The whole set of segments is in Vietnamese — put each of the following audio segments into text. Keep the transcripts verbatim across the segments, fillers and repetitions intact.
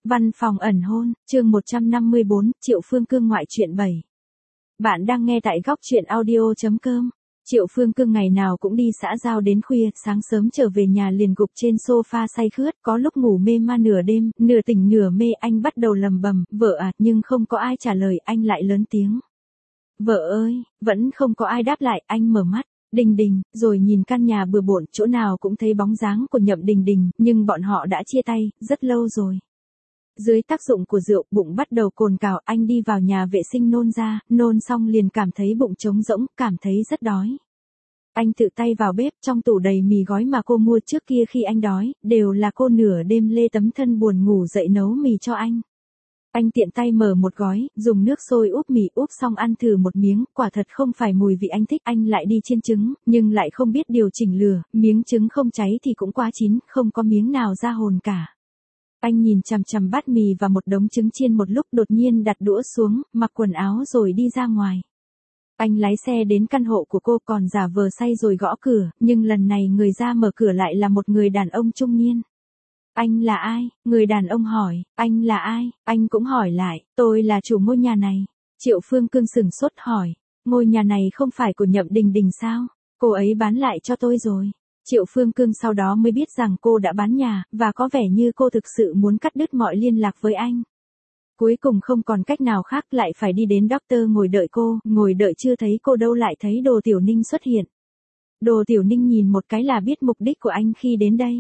Văn phòng ẩn hôn, chương một trăm năm mươi bốn, Triệu Phương Cương ngoại truyện bảy. Bạn đang nghe tại góc truyện audio chấm com. Triệu Phương Cương ngày nào cũng đi xã giao đến khuya, sáng sớm trở về nhà liền gục trên sofa say khướt, có lúc ngủ mê man nửa đêm, nửa tỉnh nửa mê. Anh bắt đầu lầm bầm, vợ à, nhưng không có ai trả lời, anh lại lớn tiếng. Vợ ơi, vẫn không có ai đáp lại, anh mở mắt. Đình Đình, rồi nhìn căn nhà bừa bộn, chỗ nào cũng thấy bóng dáng của Nhậm Đình Đình, nhưng bọn họ đã chia tay, rất lâu rồi. Dưới tác dụng của rượu, bụng bắt đầu cồn cào, anh đi vào nhà vệ sinh nôn ra, nôn xong liền cảm thấy bụng trống rỗng, cảm thấy rất đói. Anh tự tay vào bếp, trong tủ đầy mì gói mà cô mua trước kia khi anh đói, đều là cô nửa đêm lê tấm thân buồn ngủ dậy nấu mì cho anh. Anh tiện tay mở một gói, dùng nước sôi úp mì, úp xong ăn thử một miếng, quả thật không phải mùi vị anh thích. Anh lại đi chiên trứng, nhưng lại không biết điều chỉnh lửa, miếng trứng không cháy thì cũng quá chín, không có miếng nào ra hồn cả. Anh nhìn chằm chằm bát mì và một đống trứng chiên một lúc, đột nhiên đặt đũa xuống, mặc quần áo rồi đi ra ngoài. Anh lái xe đến căn hộ của cô, còn giả vờ say rồi gõ cửa, nhưng lần này người ra mở cửa lại là một người đàn ông trung niên. Anh là ai? Người đàn ông hỏi. Anh là ai? Anh cũng hỏi lại. Tôi là chủ ngôi nhà này. Triệu Phương Cương sửng sốt hỏi. Ngôi nhà này không phải của Nhậm Đình Đình sao? Cô ấy bán lại cho tôi rồi. Triệu Phương Cương sau đó mới biết rằng cô đã bán nhà, và có vẻ như cô thực sự muốn cắt đứt mọi liên lạc với anh. Cuối cùng không còn cách nào khác, lại phải đi đến doctor ngồi đợi cô, ngồi đợi chưa thấy cô đâu lại thấy Đồ Tiểu Ninh xuất hiện. Đồ Tiểu Ninh nhìn một cái là biết mục đích của anh khi đến đây.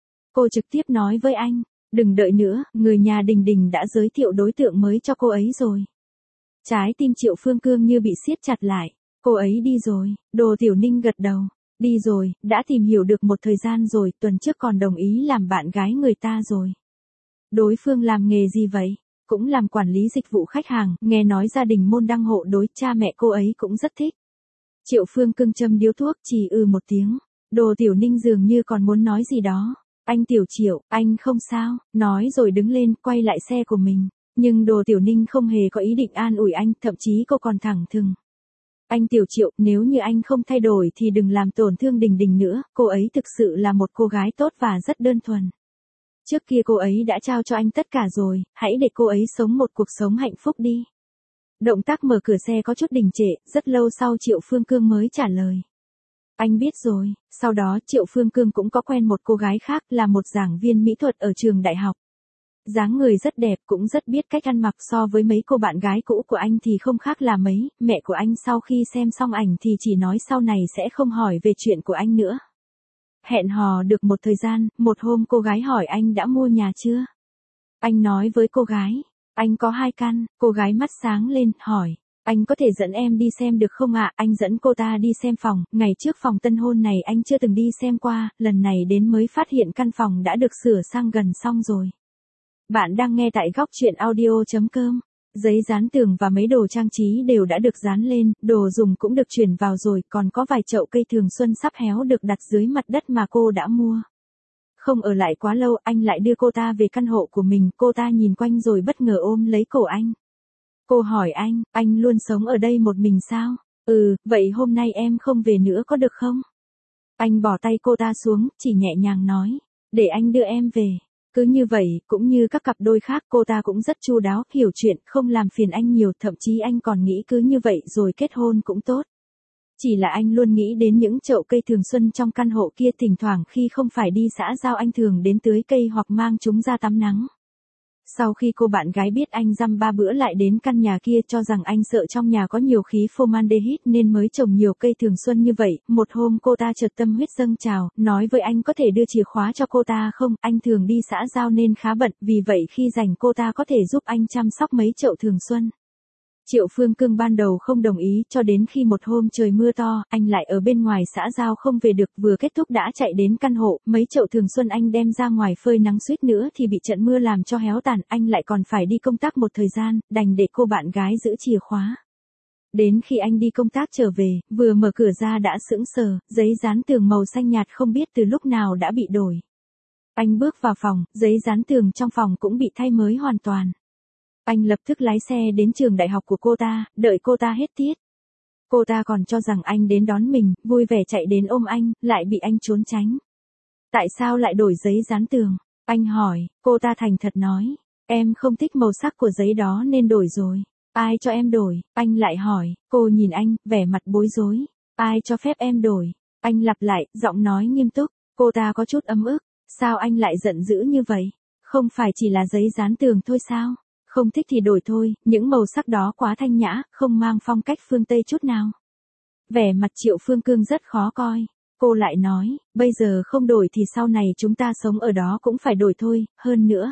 Cô trực tiếp nói với anh, đừng đợi nữa, người nhà Đình Đình đã giới thiệu đối tượng mới cho cô ấy rồi. Trái tim Triệu Phương Cương như bị siết chặt lại, cô ấy đi rồi. Đồ Tiểu Ninh gật đầu, đi rồi, đã tìm hiểu được một thời gian rồi, tuần trước còn đồng ý làm bạn gái người ta rồi. Đối phương làm nghề gì vậy? Cũng làm quản lý dịch vụ khách hàng, nghe nói gia đình môn đăng hộ đối, cha mẹ cô ấy cũng rất thích. Triệu Phương Cương châm điếu thuốc, chỉ ừ một tiếng. Đồ Tiểu Ninh dường như còn muốn nói gì đó. Anh Tiểu Triệu, anh không sao, nói rồi đứng lên, quay lại xe của mình. Nhưng Đồ Tiểu Ninh không hề có ý định an ủi anh, thậm chí cô còn thẳng thừng. Anh Tiểu Triệu, nếu như anh không thay đổi thì đừng làm tổn thương Đình Đình nữa, cô ấy thực sự là một cô gái tốt và rất đơn thuần. Trước kia cô ấy đã trao cho anh tất cả rồi, hãy để cô ấy sống một cuộc sống hạnh phúc đi. Động tác mở cửa xe có chút đình trệ, rất lâu sau Triệu Phương Cương mới trả lời. Anh biết rồi. Sau đó Triệu Phương Cương cũng có quen một cô gái khác, là một giảng viên mỹ thuật ở trường đại học. Dáng người rất đẹp, cũng rất biết cách ăn mặc, so với mấy cô bạn gái cũ của anh thì không khác là mấy. Mẹ của anh sau khi xem xong ảnh thì chỉ nói sau này sẽ không hỏi về chuyện của anh nữa. Hẹn hò được một thời gian, một hôm cô gái hỏi anh đã mua nhà chưa? Anh nói với cô gái, anh có hai căn. Cô gái mắt sáng lên, hỏi, anh có thể dẫn em đi xem được không ạ? Anh dẫn cô ta đi xem phòng, ngày trước phòng tân hôn này anh chưa từng đi xem qua, lần này đến mới phát hiện căn phòng đã được sửa sang gần xong rồi. Bạn đang nghe tại góc truyện audio chấm com. Giấy dán tường và mấy đồ trang trí đều đã được dán lên, đồ dùng cũng được chuyển vào rồi, còn có vài chậu cây thường xuân sắp héo được đặt dưới mặt đất mà cô đã mua. Không ở lại quá lâu, anh lại đưa cô ta về căn hộ của mình, cô ta nhìn quanh rồi bất ngờ ôm lấy cổ anh. Cô hỏi anh, anh luôn sống ở đây một mình sao? Ừ, vậy hôm nay em không về nữa có được không? Anh bỏ tay cô ta xuống, chỉ nhẹ nhàng nói, để anh đưa em về. Cứ như vậy, cũng như các cặp đôi khác, cô ta cũng rất chu đáo, hiểu chuyện, không làm phiền anh nhiều, thậm chí anh còn nghĩ cứ như vậy rồi kết hôn cũng tốt. Chỉ là anh luôn nghĩ đến những chậu cây thường xuân trong căn hộ kia, thỉnh thoảng khi không phải đi xã giao anh thường đến tưới cây hoặc mang chúng ra tắm nắng. Sau khi cô bạn gái biết anh dăm ba bữa lại đến căn nhà kia, cho rằng anh sợ trong nhà có nhiều khí formaldehyde nên mới trồng nhiều cây thường xuân như vậy, một hôm cô ta chợt tâm huyết dâng trào, nói với anh có thể đưa chìa khóa cho cô ta không, anh thường đi xã giao nên khá bận, vì vậy khi rảnh cô ta có thể giúp anh chăm sóc mấy chậu thường xuân. Triệu Phương Cương ban đầu không đồng ý, cho đến khi một hôm trời mưa to, anh lại ở bên ngoài xã giao không về được, vừa kết thúc đã chạy đến căn hộ, mấy chậu thường xuân anh đem ra ngoài phơi nắng suýt nữa thì bị trận mưa làm cho héo tàn, anh lại còn phải đi công tác một thời gian, đành để cô bạn gái giữ chìa khóa. Đến khi anh đi công tác trở về, vừa mở cửa ra đã sững sờ, giấy dán tường màu xanh nhạt không biết từ lúc nào đã bị đổi. Anh bước vào phòng, giấy dán tường trong phòng cũng bị thay mới hoàn toàn. Anh lập tức lái xe đến trường đại học của cô ta, đợi cô ta hết tiết. Cô ta còn cho rằng anh đến đón mình, vui vẻ chạy đến ôm anh, lại bị anh trốn tránh. Tại sao lại đổi giấy dán tường? Anh hỏi, cô ta thành thật nói. Em không thích màu sắc của giấy đó nên đổi rồi. Ai cho em đổi? Anh lại hỏi. Cô nhìn anh, vẻ mặt bối rối. Ai cho phép em đổi? Anh lặp lại, giọng nói nghiêm túc. Cô ta có chút ấm ức. Sao anh lại giận dữ như vậy? Không phải chỉ là giấy dán tường thôi sao? Không thích thì đổi thôi, những màu sắc đó quá thanh nhã, không mang phong cách phương Tây chút nào. Vẻ mặt Triệu Phương Cương rất khó coi. Cô lại nói, bây giờ không đổi thì sau này chúng ta sống ở đó cũng phải đổi thôi, hơn nữa.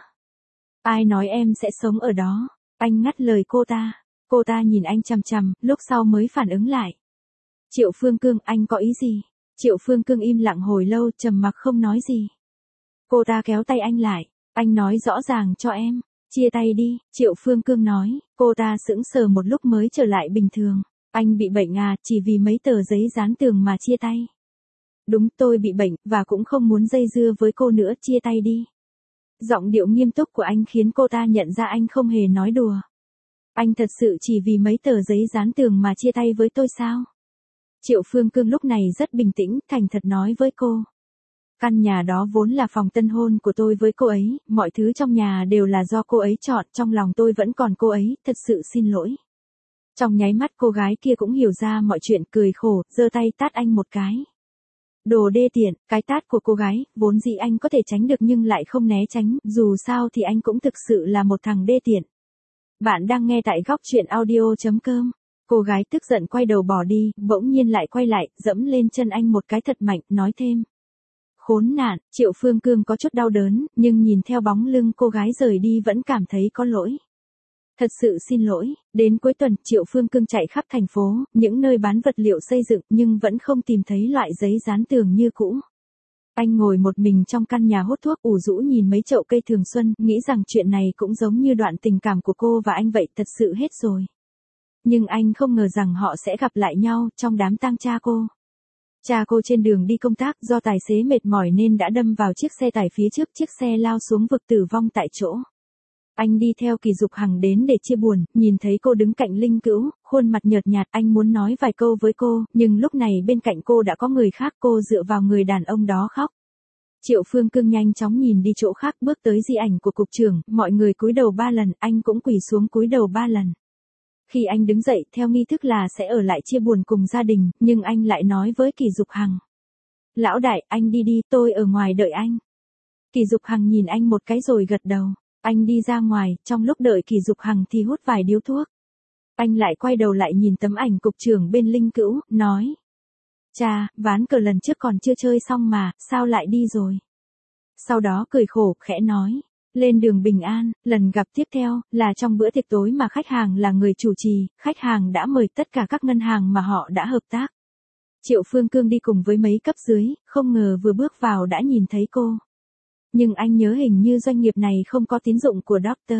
Ai nói em sẽ sống ở đó? Anh ngắt lời cô ta. Cô ta nhìn anh chằm chằm, lúc sau mới phản ứng lại. Triệu Phương Cương, anh có ý gì? Triệu Phương Cương im lặng hồi lâu, trầm mặc không nói gì. Cô ta kéo tay anh lại. Anh nói rõ ràng cho em. Chia tay đi, Triệu Phương Cương nói. Cô ta sững sờ một lúc mới trở lại bình thường. Anh bị bệnh à, chỉ vì mấy tờ giấy dán tường mà chia tay. Đúng, tôi bị bệnh, và cũng không muốn dây dưa với cô nữa, chia tay đi. Giọng điệu nghiêm túc của anh khiến cô ta nhận ra anh không hề nói đùa. Anh thật sự chỉ vì mấy tờ giấy dán tường mà chia tay với tôi sao? Triệu Phương Cương lúc này rất bình tĩnh, thành thật nói với cô. Căn nhà đó vốn là phòng tân hôn của tôi với cô ấy, mọi thứ trong nhà đều là do cô ấy chọn, trong lòng tôi vẫn còn cô ấy, thật sự xin lỗi. Trong nháy mắt cô gái kia cũng hiểu ra mọi chuyện, cười khổ, giơ tay tát anh một cái. Đồ đê tiện, cái tát của cô gái, vốn dĩ anh có thể tránh được nhưng lại không né tránh, dù sao thì anh cũng thực sự là một thằng đê tiện. Bạn đang nghe tại góc truyện audio chấm com. Cô gái tức giận quay đầu bỏ đi, bỗng nhiên lại quay lại, dẫm lên chân anh một cái thật mạnh, nói thêm. Khốn nạn, Triệu Phương Cương có chút đau đớn, nhưng nhìn theo bóng lưng cô gái rời đi vẫn cảm thấy có lỗi. Thật sự xin lỗi, đến cuối tuần, Triệu Phương Cương chạy khắp thành phố, những nơi bán vật liệu xây dựng nhưng vẫn không tìm thấy loại giấy dán tường như cũ. Anh ngồi một mình trong căn nhà hút thuốc ủ rũ nhìn mấy chậu cây thường xuân, nghĩ rằng chuyện này cũng giống như đoạn tình cảm của cô và anh vậy, thật sự hết rồi. Nhưng anh không ngờ rằng họ sẽ gặp lại nhau trong đám tang cha cô. Cha cô trên đường đi công tác, do tài xế mệt mỏi nên đã đâm vào chiếc xe tải phía trước, chiếc xe lao xuống vực tử vong tại chỗ. Anh đi theo Kỳ Dục Hằng đến để chia buồn, nhìn thấy cô đứng cạnh Linh Cữu, khuôn mặt nhợt nhạt, anh muốn nói vài câu với cô, nhưng lúc này bên cạnh cô đã có người khác, cô dựa vào người đàn ông đó khóc. Triệu Phương Cương nhanh chóng nhìn đi chỗ khác, bước tới di ảnh của cục trưởng, mọi người cúi đầu ba lần, anh cũng quỳ xuống cúi đầu ba lần. Khi anh đứng dậy, theo nghi thức là sẽ ở lại chia buồn cùng gia đình, nhưng anh lại nói với Kỳ Dục Hằng. Lão đại, anh đi đi, tôi ở ngoài đợi anh. Kỳ Dục Hằng nhìn anh một cái rồi gật đầu. Anh đi ra ngoài, trong lúc đợi Kỳ Dục Hằng thì hút vài điếu thuốc. Anh lại quay đầu lại nhìn tấm ảnh cục trưởng bên Linh Cữu, nói. Chà, ván cờ lần trước còn chưa chơi xong mà, sao lại đi rồi? Sau đó cười khổ, khẽ nói. Lên đường bình an, lần gặp tiếp theo, là trong bữa tiệc tối mà khách hàng là người chủ trì, khách hàng đã mời tất cả các ngân hàng mà họ đã hợp tác. Triệu Phương Cương đi cùng với mấy cấp dưới, không ngờ vừa bước vào đã nhìn thấy cô. Nhưng anh nhớ hình như doanh nghiệp này không có tín dụng của Doctor.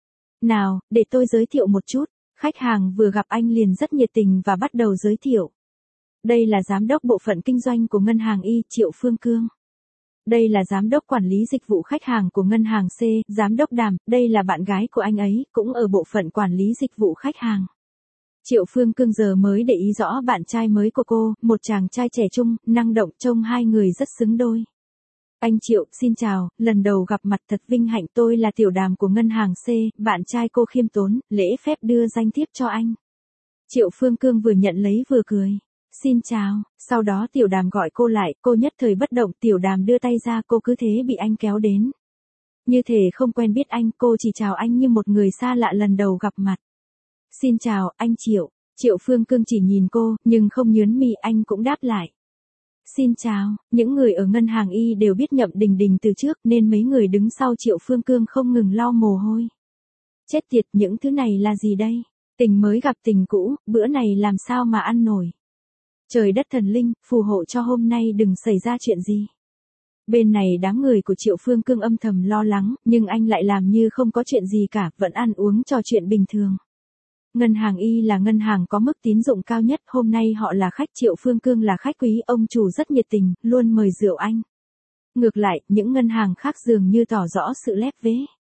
Nào, để tôi giới thiệu một chút. Khách hàng vừa gặp anh liền rất nhiệt tình và bắt đầu giới thiệu. Đây là giám đốc bộ phận kinh doanh của ngân hàng Y, Triệu Phương Cương. Đây là giám đốc quản lý dịch vụ khách hàng của ngân hàng C, giám đốc Đàm, đây là bạn gái của anh ấy, cũng ở bộ phận quản lý dịch vụ khách hàng. Triệu Phương Cương giờ mới để ý rõ bạn trai mới của cô, một chàng trai trẻ trung, năng động, trông hai người rất xứng đôi. Anh Triệu, xin chào, lần đầu gặp mặt thật vinh hạnh, tôi là Tiểu Đàm của ngân hàng C, bạn trai cô khiêm tốn, lễ phép đưa danh thiếp cho anh. Triệu Phương Cương vừa nhận lấy vừa cười. Xin chào, sau đó Tiểu Đàm gọi cô lại, cô nhất thời bất động, Tiểu Đàm đưa tay ra, cô cứ thế bị anh kéo đến. Như thể không quen biết anh, cô chỉ chào anh như một người xa lạ lần đầu gặp mặt. Xin chào, anh Triệu. Triệu Phương Cương chỉ nhìn cô, nhưng không nhớn mi, anh cũng đáp lại. Xin chào, những người ở ngân hàng Y đều biết Nhậm Đình Đình từ trước nên mấy người đứng sau Triệu Phương Cương không ngừng lau mồ hôi. Chết tiệt, những thứ này là gì đây? Tình mới gặp tình cũ, bữa này làm sao mà ăn nổi? Trời đất thần linh, phù hộ cho hôm nay đừng xảy ra chuyện gì. Bên này đám người của Triệu Phương Cương âm thầm lo lắng, nhưng anh lại làm như không có chuyện gì cả, vẫn ăn uống trò chuyện bình thường. Ngân hàng Y là ngân hàng có mức tín dụng cao nhất, hôm nay họ là khách, Triệu Phương Cương là khách quý, ông chủ rất nhiệt tình, luôn mời rượu anh. Ngược lại, những ngân hàng khác dường như tỏ rõ sự lép vế.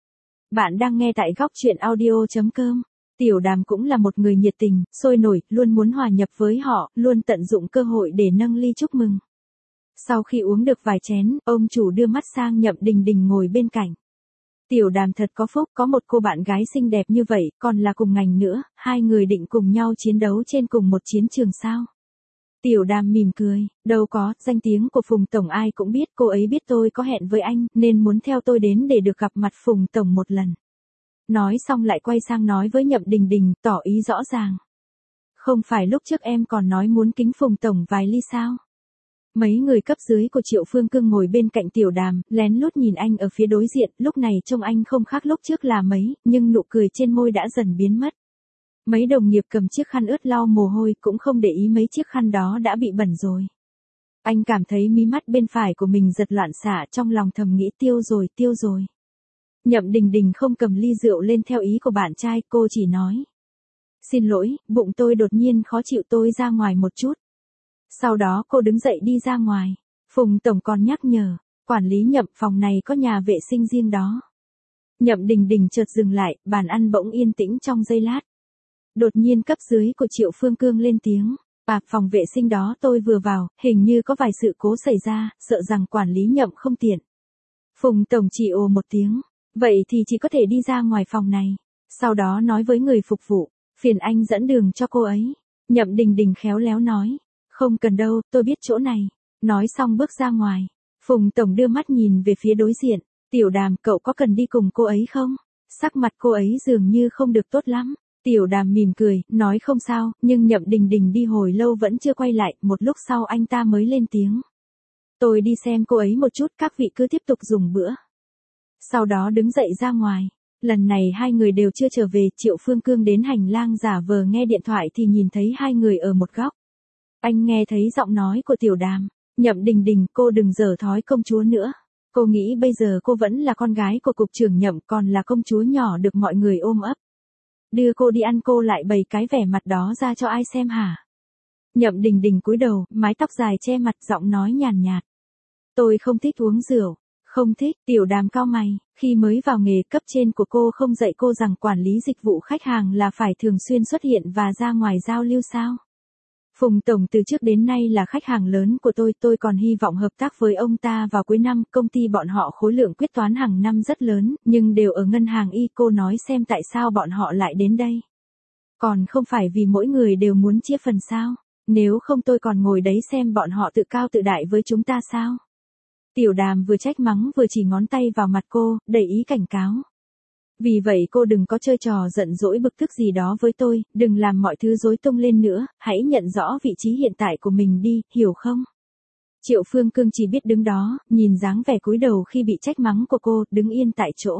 Bạn đang nghe tại góc truyện audio chấm com. Tiểu Đàm cũng là một người nhiệt tình, sôi nổi, luôn muốn hòa nhập với họ, luôn tận dụng cơ hội để nâng ly chúc mừng. Sau khi uống được vài chén, ông chủ đưa mắt sang Nhậm Đình Đình ngồi bên cạnh. Tiểu Đàm thật có phúc, có một cô bạn gái xinh đẹp như vậy, còn là cùng ngành nữa, hai người định cùng nhau chiến đấu trên cùng một chiến trường sao? Tiểu Đàm mỉm cười, đâu có, danh tiếng của Phùng Tổng ai cũng biết, cô ấy biết tôi có hẹn với anh, nên muốn theo tôi đến để được gặp mặt Phùng Tổng một lần. Nói xong lại quay sang nói với Nhậm Đình Đình, tỏ ý rõ ràng. Không phải lúc trước em còn nói muốn kính Phùng Tổng vài ly sao? Mấy người cấp dưới của Triệu Phương Cương ngồi bên cạnh Tiểu Đàm, lén lút nhìn anh ở phía đối diện, lúc này trông anh không khác lúc trước là mấy, nhưng nụ cười trên môi đã dần biến mất. Mấy đồng nghiệp cầm chiếc khăn ướt lau mồ hôi cũng không để ý mấy chiếc khăn đó đã bị bẩn rồi. Anh cảm thấy mí mắt bên phải của mình giật loạn xạ, trong lòng thầm nghĩ tiêu rồi, tiêu rồi. Nhậm Đình Đình không cầm ly rượu lên theo ý của bạn trai, cô chỉ nói. Xin lỗi, bụng tôi đột nhiên khó chịu, tôi ra ngoài một chút. Sau đó cô đứng dậy đi ra ngoài. Phùng Tổng còn nhắc nhở, quản lý Nhậm, phòng này có nhà vệ sinh riêng đó. Nhậm Đình Đình chợt dừng lại, bàn ăn bỗng yên tĩnh trong giây lát. Đột nhiên cấp dưới của Triệu Phương Cương lên tiếng. À, phòng vệ sinh đó tôi vừa vào, hình như có vài sự cố xảy ra, sợ rằng quản lý Nhậm không tiện. Phùng Tổng chỉ ồ một tiếng. Vậy thì chỉ có thể đi ra ngoài phòng này. Sau đó nói với người phục vụ, phiền anh dẫn đường cho cô ấy. Nhậm Đình Đình khéo léo nói. Không cần đâu, tôi biết chỗ này. Nói xong bước ra ngoài. Phùng Tổng đưa mắt nhìn về phía đối diện. Tiểu Đàm, cậu có cần đi cùng cô ấy không? Sắc mặt cô ấy dường như không được tốt lắm. Tiểu Đàm mỉm cười, nói không sao, nhưng Nhậm Đình Đình đi hồi lâu vẫn chưa quay lại, một lúc sau anh ta mới lên tiếng. Tôi đi xem cô ấy một chút, các vị cứ tiếp tục dùng bữa. Sau đó đứng dậy ra ngoài. Lần này hai người đều chưa trở về, Triệu Phương Cương đến hành lang giả vờ nghe điện thoại thì nhìn thấy hai người ở một góc. Anh nghe thấy giọng nói của Tiểu Đàm. Nhậm Đình Đình, cô đừng giở thói công chúa nữa. Cô nghĩ bây giờ cô vẫn là con gái của cục trưởng Nhậm, còn là công chúa nhỏ được mọi người ôm ấp. Đưa cô đi ăn cô lại bày cái vẻ mặt đó ra cho ai xem hả? Nhậm Đình Đình cúi đầu, mái tóc dài che mặt, giọng nói nhàn nhạt. Tôi không thích uống rượu. Không thích. Tiểu Đàm cau mày, khi mới vào nghề cấp trên của cô không dạy cô rằng quản lý dịch vụ khách hàng là phải thường xuyên xuất hiện và ra ngoài giao lưu sao? Phùng Tổng từ trước đến nay là khách hàng lớn của tôi, tôi còn hy vọng hợp tác với ông ta vào cuối năm, công ty bọn họ khối lượng quyết toán hàng năm rất lớn, nhưng đều ở ngân hàng Y, cô nói xem tại sao bọn họ lại đến đây. Còn không phải vì mỗi người đều muốn chia phần sao? Nếu không tôi còn ngồi đấy xem bọn họ tự cao tự đại với chúng ta sao? Tiểu Đàm vừa trách mắng vừa chỉ ngón tay vào mặt cô, đầy ý cảnh cáo. Vì vậy cô đừng có chơi trò giận dỗi bực tức gì đó với tôi, đừng làm mọi thứ rối tung lên nữa, hãy nhận rõ vị trí hiện tại của mình đi, hiểu không? Triệu Phương Cương chỉ biết đứng đó, nhìn dáng vẻ cúi đầu khi bị trách mắng của cô, đứng yên tại chỗ.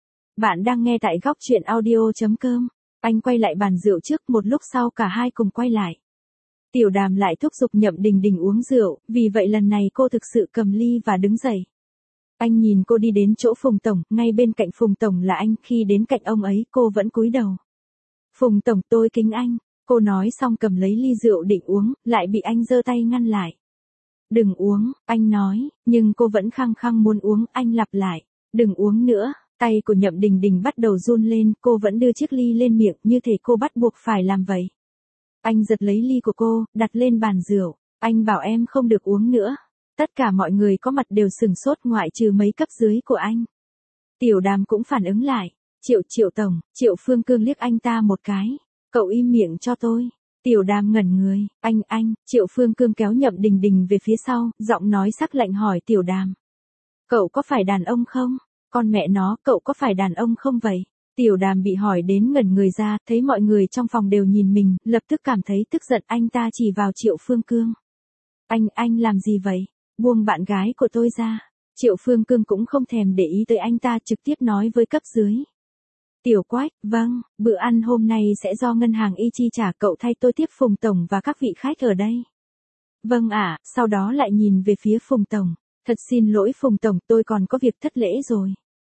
Bạn đang nghe tại góc truyện audio chấm com. Anh quay lại bàn rượu trước, một lúc sau cả hai cùng quay lại. Tiểu Đàm lại thúc giục Nhậm Đình Đình uống rượu, vì vậy lần này cô thực sự cầm ly và đứng dậy. Anh nhìn cô đi đến chỗ Phùng Tổng, ngay bên cạnh Phùng Tổng là anh, khi đến cạnh ông ấy cô vẫn cúi đầu. Phùng Tổng, tôi kính anh, cô nói xong cầm lấy ly rượu định uống, lại bị anh giơ tay ngăn lại. Đừng uống, anh nói, nhưng cô vẫn khăng khăng muốn uống, anh lặp lại, đừng uống nữa. Tay của Nhậm Đình Đình bắt đầu run lên, cô vẫn đưa chiếc ly lên miệng, như thể cô bắt buộc phải làm vậy. Anh giật lấy ly của cô, đặt lên bàn rượu, anh bảo em không được uống nữa. Tất cả mọi người có mặt đều sừng sốt ngoại trừ mấy cấp dưới của anh. Tiểu Đàm cũng phản ứng lại. Triệu Triệu Tổng, Triệu Phương Cương liếc anh ta một cái. Cậu im miệng cho tôi. Tiểu Đàm ngẩn người. Anh anh, Triệu Phương Cương kéo Nhậm Đình Đình về phía sau, giọng nói sắc lạnh hỏi Tiểu Đàm. Cậu có phải đàn ông không? Con mẹ nó, cậu có phải đàn ông không vậy? Tiểu Đàm bị hỏi đến ngẩn người ra, thấy mọi người trong phòng đều nhìn mình, lập tức cảm thấy tức giận, anh ta chỉ vào Triệu Phương Cương. Anh, anh làm gì vậy? Buông bạn gái của tôi ra. Triệu Phương Cương cũng không thèm để ý tới anh ta, trực tiếp nói với cấp dưới. Tiểu Quách, vâng, bữa ăn hôm nay sẽ do ngân hàng Y chi trả, cậu thay tôi tiếp Phùng Tổng và các vị khách ở đây. Vâng ạ, sau đó lại nhìn về phía Phùng Tổng. Thật xin lỗi Phùng Tổng, tôi còn có việc thất lễ rồi.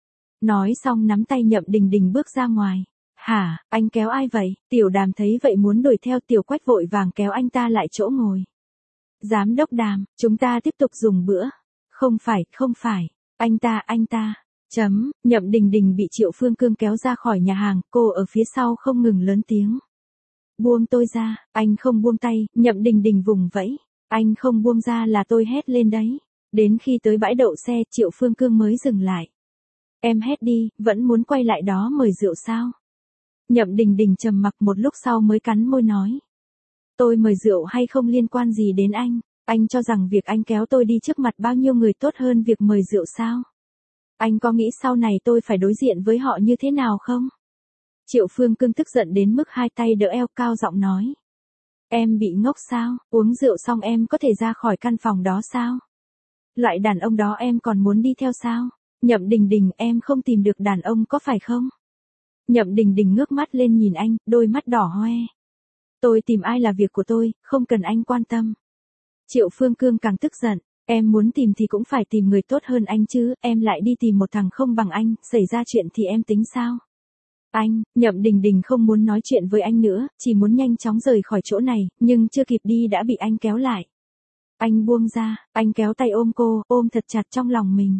Nói xong nắm tay Nhậm Đình Đình bước ra ngoài. Hả, anh kéo ai vậy? Tiểu Đàm thấy vậy muốn đuổi theo, Tiểu Quách vội vàng kéo anh ta lại chỗ ngồi. Giám đốc Đàm, chúng ta tiếp tục dùng bữa. Không phải, không phải. Anh ta, anh ta. Chấm, Nhậm Đình Đình bị Triệu Phương Cương kéo ra khỏi nhà hàng, cô ở phía sau không ngừng lớn tiếng. Buông tôi ra, anh không buông tay, Nhậm Đình Đình vùng vẫy. Anh không buông ra là tôi hét lên đấy. Đến khi tới bãi đậu xe, Triệu Phương Cương mới dừng lại. Em hét đi, vẫn muốn quay lại đó mời rượu sao? Nhậm Đình Đình trầm mặc một lúc sau mới cắn môi nói. Tôi mời rượu hay không liên quan gì đến anh, anh cho rằng việc anh kéo tôi đi trước mặt bao nhiêu người tốt hơn việc mời rượu sao? Anh có nghĩ sau này tôi phải đối diện với họ như thế nào không? Triệu Phương Cương tức giận đến mức hai tay đỡ eo, cao giọng nói. Em bị ngốc sao, uống rượu xong em có thể ra khỏi căn phòng đó sao? Loại đàn ông đó em còn muốn đi theo sao? Nhậm Đình Đình, em không tìm được đàn ông có phải không? Nhậm Đình Đình ngước mắt lên nhìn anh, đôi mắt đỏ hoe. Tôi tìm ai là việc của tôi, không cần anh quan tâm. Triệu Phương Cương càng tức giận, em muốn tìm thì cũng phải tìm người tốt hơn anh chứ, em lại đi tìm một thằng không bằng anh, xảy ra chuyện thì em tính sao? Anh, Nhậm Đình Đình không muốn nói chuyện với anh nữa, chỉ muốn nhanh chóng rời khỏi chỗ này, nhưng chưa kịp đi đã bị anh kéo lại. Anh buông ra, anh kéo tay ôm cô, ôm thật chặt trong lòng mình.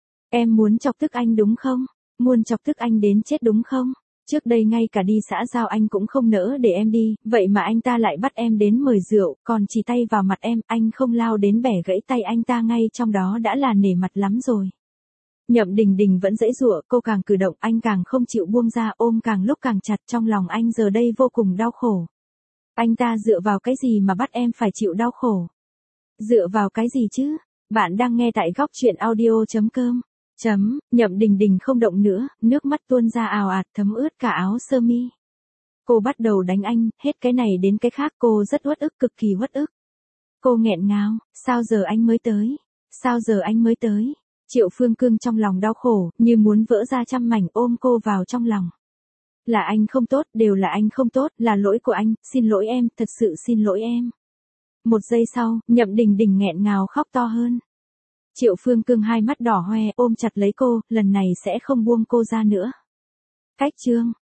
Em muốn chọc tức anh đúng không? Muốn chọc tức anh đến chết đúng không? Trước đây ngay cả đi xã giao anh cũng không nỡ để em đi, vậy mà anh ta lại bắt em đến mời rượu, còn chỉ tay vào mặt em, anh không lao đến bẻ gãy tay anh ta ngay trong đó đã là nể mặt lắm rồi. Nhậm Đình Đình vẫn giãy giụa, cô càng cử động anh càng không chịu buông ra, ôm càng lúc càng chặt, trong lòng anh giờ đây vô cùng đau khổ. Anh ta dựa vào cái gì mà bắt em phải chịu đau khổ? Dựa vào cái gì chứ? Bạn đang nghe tại góc truyện audio chấm com. Chấm, Nhậm Đình Đình không động nữa, nước mắt tuôn ra ào ạt thấm ướt cả áo sơ mi. Cô bắt đầu đánh anh, hết cái này đến cái khác, cô rất uất ức, cực kỳ uất ức. Cô nghẹn ngào, sao giờ anh mới tới? Sao giờ anh mới tới? Triệu Phương Cương trong lòng đau khổ, như muốn vỡ ra trăm mảnh, ôm cô vào trong lòng. Là anh không tốt, đều là anh không tốt, là lỗi của anh, xin lỗi em, thật sự xin lỗi em. Một giây sau, Nhậm Đình Đình nghẹn ngào khóc to hơn. Triệu Phương Cương hai mắt đỏ hoe, ôm chặt lấy cô, lần này sẽ không buông cô ra nữa. Cách chương